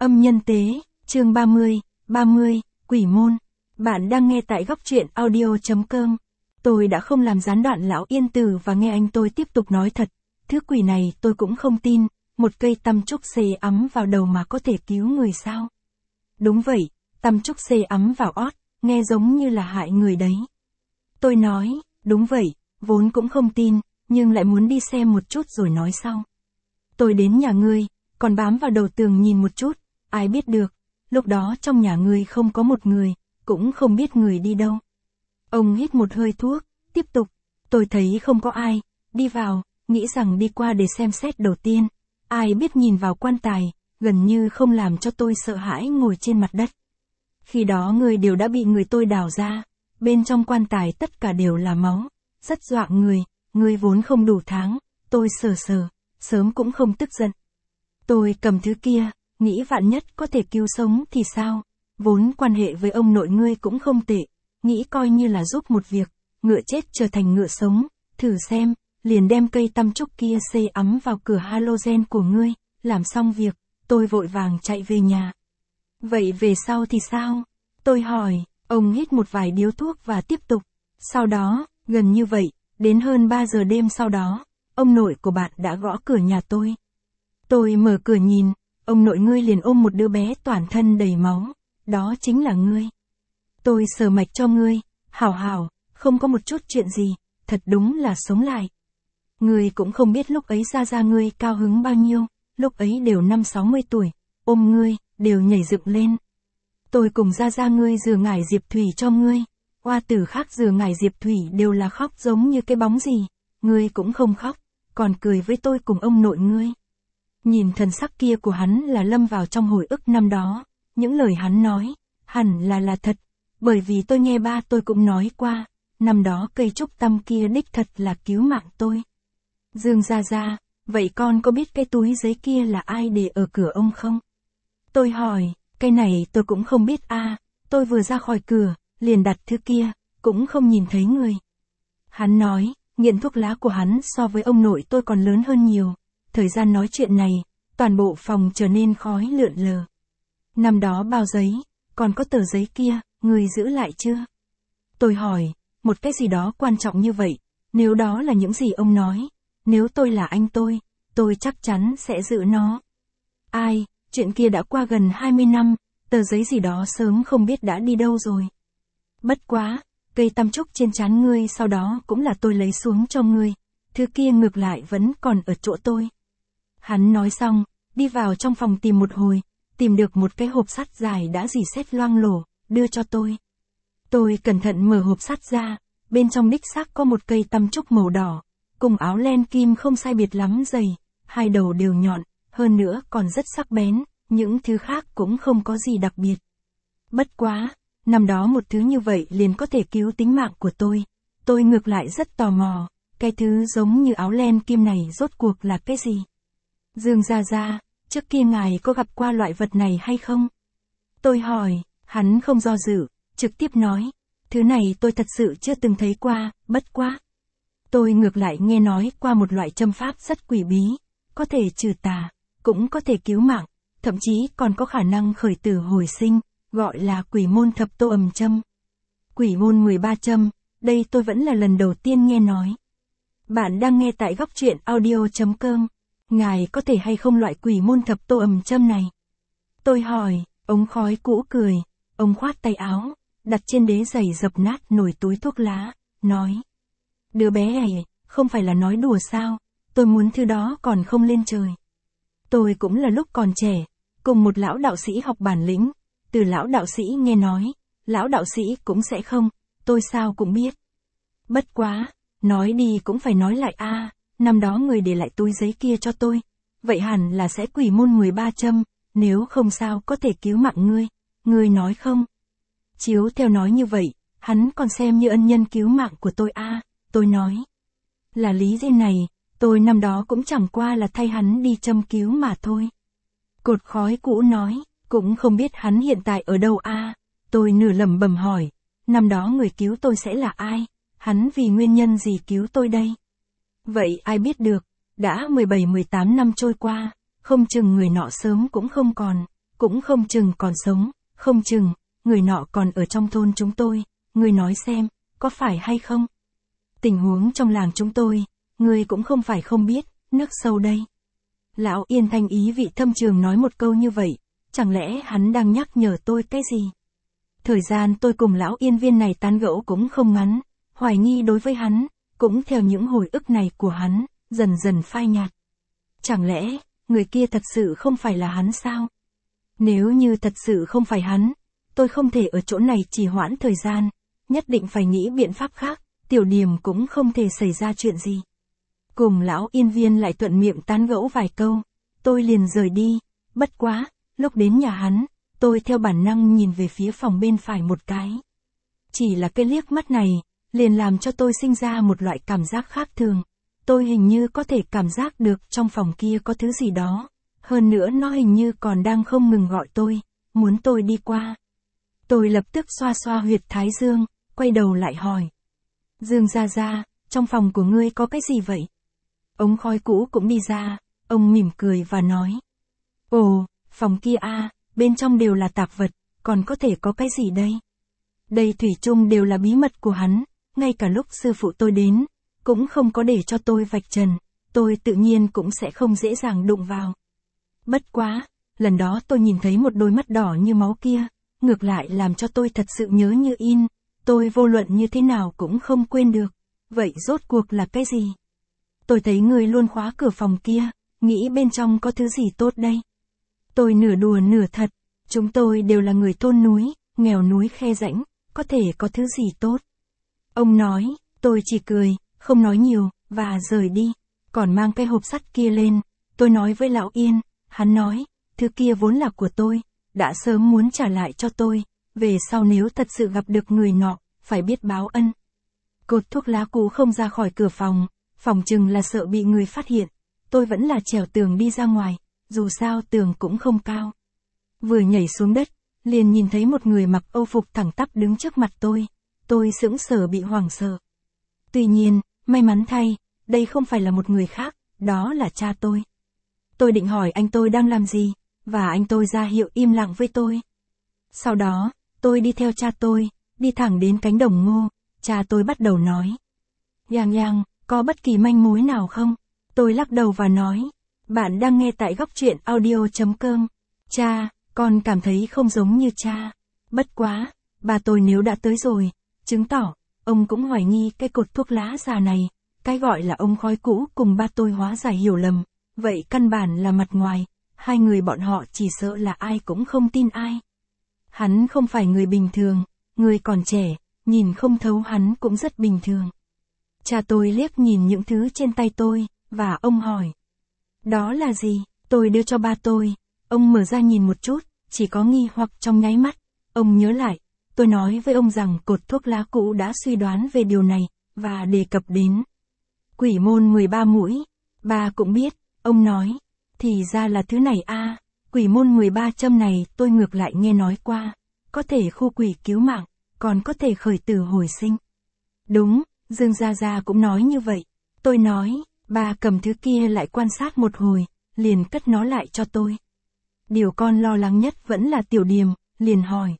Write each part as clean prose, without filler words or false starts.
Âm nhân tế, chương 30, Quỷ môn. Bạn đang nghe tại góc truyện audio.com. Tôi đã không làm gián đoạn lão yên tử và nghe anh tôi tiếp tục nói thật. Thứ quỷ này tôi cũng không tin, một cây tăm trúc xê ấm vào đầu mà có thể cứu người sao? Đúng vậy, tăm trúc xê ấm vào ót, nghe giống như là hại người đấy. Tôi nói, đúng vậy, vốn cũng không tin, nhưng lại muốn đi xem một chút rồi nói sau. Tôi đến nhà ngươi, còn bám vào đầu tường nhìn một chút, ai biết được, lúc đó trong nhà ngươi không có một người, cũng không biết người đi đâu. Ông hít một hơi thuốc, tiếp tục, tôi thấy không có ai, đi vào, nghĩ rằng đi qua để xem xét đầu tiên, ai biết nhìn vào quan tài, gần như không làm cho tôi sợ hãi ngồi trên mặt đất. Khi đó người đều đã bị người tôi đào ra, bên trong quan tài tất cả đều là máu, rất dọa người vốn không đủ tháng, tôi sờ, sớm cũng không tức giận. Tôi cầm thứ kia, nghĩ vạn nhất có thể cứu sống thì sao, vốn quan hệ với ông nội ngươi cũng không tệ, nghĩ coi như là giúp một việc, ngựa chết trở thành ngựa sống, thử xem, liền đem cây tăm trúc kia xê ấm vào cửa halogen của ngươi, làm xong việc, tôi vội vàng chạy về nhà. Vậy về sau thì sao? Tôi hỏi, ông hít một vài điếu thuốc và tiếp tục, sau đó, gần như vậy, đến hơn 3 giờ đêm sau đó, ông nội của bạn đã gõ cửa nhà tôi. Tôi mở cửa nhìn, ông nội ngươi liền ôm một đứa bé toàn thân đầy máu, đó chính là ngươi. Tôi sờ mạch cho ngươi, hảo, không có một chút chuyện gì, thật đúng là sống lại. Ngươi cũng không biết lúc ấy ra ngươi cao hứng bao nhiêu, lúc ấy đều 50-60 tuổi, ôm ngươi, đều nhảy dựng lên. Tôi cùng ra ngươi rửa ngải diệp thủy cho ngươi, oa tử khác rửa ngải diệp thủy đều là khóc giống như cái bóng gì, ngươi cũng không khóc, còn cười với tôi cùng ông nội ngươi. Nhìn thần sắc kia của hắn là lâm vào trong hồi ức năm đó, những lời hắn nói, hẳn là thật, bởi vì tôi nghe ba tôi cũng nói qua, năm đó cây trúc tăm kia đích thật là cứu mạng tôi. Dương ra, vậy con có biết cái túi giấy kia là ai để ở cửa ông không? Tôi hỏi, cái này tôi cũng không biết tôi vừa ra khỏi cửa, liền đặt thứ kia, cũng không nhìn thấy người. Hắn nói, nghiện thuốc lá của hắn so với ông nội tôi còn lớn hơn nhiều. Thời gian nói chuyện này, toàn bộ phòng trở nên khói lượn lờ. Năm đó bao giấy, còn có tờ giấy kia, người giữ lại chưa? Tôi hỏi, một cái gì đó quan trọng như vậy, nếu đó là những gì ông nói, nếu tôi là anh tôi chắc chắn sẽ giữ nó. Ai, chuyện kia đã qua gần 20 năm, tờ giấy gì đó sớm không biết đã đi đâu rồi. Bất quá, cây tăm trúc trên trán ngươi sau đó cũng là tôi lấy xuống cho ngươi, thứ kia ngược lại vẫn còn ở chỗ tôi. Hắn nói xong, đi vào trong phòng tìm một hồi, tìm được một cái hộp sắt dài đã rỉ sét loang lổ, đưa cho tôi. Tôi cẩn thận mở hộp sắt ra, bên trong đích xác có một cây tăm trúc màu đỏ, cùng áo len kim không sai biệt lắm dày, hai đầu đều nhọn, hơn nữa còn rất sắc bén, những thứ khác cũng không có gì đặc biệt. Bất quá, năm đó một thứ như vậy liền có thể cứu tính mạng của tôi ngược lại rất tò mò, cái thứ giống như áo len kim này rốt cuộc là cái gì? Dương ra, trước kia ngài có gặp qua loại vật này hay không? Tôi hỏi, hắn không do dự, trực tiếp nói, thứ này tôi thật sự chưa từng thấy qua, bất quá. Tôi ngược lại nghe nói qua một loại châm pháp rất quỷ bí, có thể trừ tà, cũng có thể cứu mạng, thậm chí còn có khả năng khởi tử hồi sinh, gọi là quỷ môn thập tô ầm châm. Quỷ môn 13 châm, đây tôi vẫn là lần đầu tiên nghe nói. Bạn đang nghe tại góc truyện audio.com. Ngài có thể hay không loại quỷ môn thập tô ầm châm này? Tôi hỏi, ông khói cũ cười, ông khoát tay áo, đặt trên đế giày dập nát nổi túi thuốc lá, nói. Đứa bé này, không phải là nói đùa sao, tôi muốn thứ đó còn không lên trời. Tôi cũng là lúc còn trẻ, cùng một lão đạo sĩ học bản lĩnh, từ lão đạo sĩ nghe nói, lão đạo sĩ cũng sẽ không, tôi sao cũng biết. Bất quá, nói đi cũng phải nói lại năm đó người để lại túi giấy kia cho tôi, vậy hẳn là sẽ quỷ môn 13 châm, nếu không sao có thể cứu mạng ngươi nói không? Chiếu theo nói như vậy, hắn còn xem như ân nhân cứu mạng của tôi tôi nói. Là lý do này, tôi năm đó cũng chẳng qua là thay hắn đi châm cứu mà thôi. Cột khói cũ nói, cũng không biết hắn hiện tại ở đâu tôi nửa lẩm bẩm hỏi, năm đó người cứu tôi sẽ là ai, hắn vì nguyên nhân gì cứu tôi đây? Vậy ai biết được, đã 17-18 năm trôi qua, không chừng người nọ sớm cũng không còn, cũng không chừng còn sống, không chừng, người nọ còn ở trong thôn chúng tôi, ngươi nói xem, có phải hay không? Tình huống trong làng chúng tôi, ngươi cũng không phải không biết, nước sâu đây. Lão Yên thanh ý vị thâm trường nói một câu như vậy, chẳng lẽ hắn đang nhắc nhở tôi cái gì? Thời gian tôi cùng lão Yên viên này tán gẫu cũng không ngắn, hoài nghi đối với hắn, cũng theo những hồi ức này của hắn, dần dần phai nhạt. Chẳng lẽ, người kia thật sự không phải là hắn sao? Nếu như thật sự không phải hắn, tôi không thể ở chỗ này trì hoãn thời gian, nhất định phải nghĩ biện pháp khác, Tiểu Điềm cũng không thể xảy ra chuyện gì. Cùng lão Yên viên lại thuận miệng tán gẫu vài câu, tôi liền rời đi, bất quá, lúc đến nhà hắn, tôi theo bản năng nhìn về phía phòng bên phải một cái. Chỉ là cái liếc mắt này, liền làm cho tôi sinh ra một loại cảm giác khác thường. Tôi hình như có thể cảm giác được trong phòng kia có thứ gì đó. Hơn nữa nó hình như còn đang không ngừng gọi tôi, muốn tôi đi qua. Tôi lập tức xoa xoa huyệt thái dương, quay đầu lại hỏi. Dương gia gia, trong phòng của ngươi có cái gì vậy? Ống khói cũ cũng đi ra, ông mỉm cười và nói. Ồ, phòng kia bên trong đều là tạp vật, còn có thể có cái gì đây? Đây thủy chung đều là bí mật của hắn, ngay cả lúc sư phụ tôi đến, cũng không có để cho tôi vạch trần, tôi tự nhiên cũng sẽ không dễ dàng đụng vào. Bất quá, lần đó tôi nhìn thấy một đôi mắt đỏ như máu kia, ngược lại làm cho tôi thật sự nhớ như in, tôi vô luận như thế nào cũng không quên được. Vậy rốt cuộc là cái gì? Tôi thấy người luôn khóa cửa phòng kia, nghĩ bên trong có thứ gì tốt đây? Tôi nửa đùa nửa thật, chúng tôi đều là người thôn núi, nghèo núi khe rãnh, có thể có thứ gì tốt? Ông nói, tôi chỉ cười, không nói nhiều, và rời đi, còn mang cái hộp sắt kia lên, tôi nói với lão Yên, hắn nói, thứ kia vốn là của tôi, đã sớm muốn trả lại cho tôi, về sau nếu thật sự gặp được người nọ, phải biết báo ân. Cột thuốc lá cũ không ra khỏi cửa phòng chừng là sợ bị người phát hiện, tôi vẫn là trèo tường đi ra ngoài, dù sao tường cũng không cao. Vừa nhảy xuống đất, liền nhìn thấy một người mặc âu phục thẳng tắp đứng trước mặt tôi sững sờ bị hoảng sợ. Tuy nhiên, may mắn thay, đây không phải là một người khác, đó là cha tôi. Tôi định hỏi anh tôi đang làm gì, và anh tôi ra hiệu im lặng với tôi. Sau đó, tôi đi theo cha tôi, đi thẳng đến cánh đồng ngô, cha tôi bắt đầu nói. Yang, có bất kỳ manh mối nào không? Tôi lắc đầu và nói, bạn đang nghe tại góc truyện audio.com. Cha, con cảm thấy không giống như cha. Bất quá, bà tôi nếu đã tới rồi, chứng tỏ, ông cũng hoài nghi cái cột thuốc lá già này, cái gọi là ống khói cũ cùng ba tôi hóa giải hiểu lầm, vậy căn bản là mặt ngoài, hai người bọn họ chỉ sợ là ai cũng không tin ai. Hắn không phải người bình thường, người còn trẻ, nhìn không thấu hắn cũng rất bình thường. Cha tôi liếc nhìn những thứ trên tay tôi, và ông hỏi. Đó là gì? Tôi đưa cho ba tôi, ông mở ra nhìn một chút, chỉ có nghi hoặc trong nháy mắt, ông nhớ lại. Tôi nói với ông rằng cột thuốc lá cũ đã suy đoán về điều này, và đề cập đến quỷ môn 13 mũi. Ba cũng biết, ông nói, thì ra là thứ này quỷ môn 13 châm này tôi ngược lại nghe nói qua, có thể khu quỷ cứu mạng, còn có thể khởi tử hồi sinh. Đúng, Dương Gia Gia cũng nói như vậy. Tôi nói, ba cầm thứ kia lại quan sát một hồi, liền cất nó lại cho tôi. Điều con lo lắng nhất vẫn là Tiểu Điềm, liền hỏi.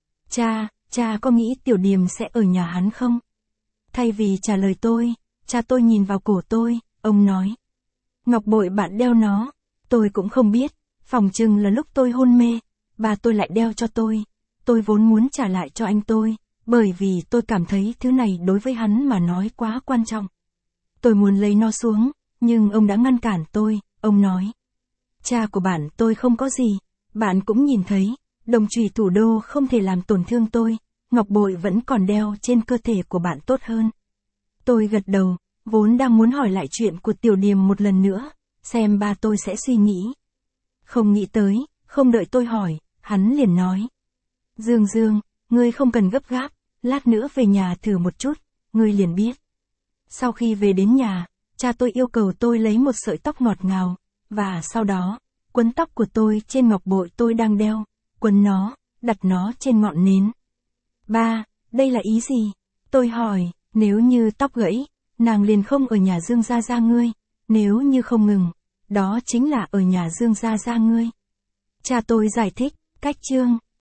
Cha có nghĩ Tiểu Điềm sẽ ở nhà hắn không? Thay vì trả lời tôi, cha tôi nhìn vào cổ tôi, ông nói. Ngọc bội bạn đeo nó, tôi cũng không biết, phòng chừng là lúc tôi hôn mê, bà tôi lại đeo cho tôi vốn muốn trả lại cho anh tôi, bởi vì tôi cảm thấy thứ này đối với hắn mà nói quá quan trọng. Tôi muốn lấy nó xuống, nhưng ông đã ngăn cản tôi, ông nói. Cha của bạn tôi không có gì, bạn cũng nhìn thấy, đồng chùy thủ đô không thể làm tổn thương tôi, ngọc bội vẫn còn đeo trên cơ thể của bạn tốt hơn. Tôi gật đầu, vốn đang muốn hỏi lại chuyện của Tiểu Điềm một lần nữa, xem ba tôi sẽ suy nghĩ. Không nghĩ tới, không đợi tôi hỏi, hắn liền nói. Dương, ngươi không cần gấp gáp, lát nữa về nhà thử một chút, ngươi liền biết. Sau khi về đến nhà, cha tôi yêu cầu tôi lấy một sợi tóc ngọt ngào, và sau đó, quấn tóc của tôi trên ngọc bội tôi đang đeo, quấn nó, đặt nó trên ngọn nến. Ba, đây là ý gì? Tôi hỏi, nếu như tóc gãy, nàng liền không ở nhà Dương Gia Gia ngươi, nếu như không ngừng, đó chính là ở nhà Dương Gia Gia ngươi. Cha tôi giải thích, cách chương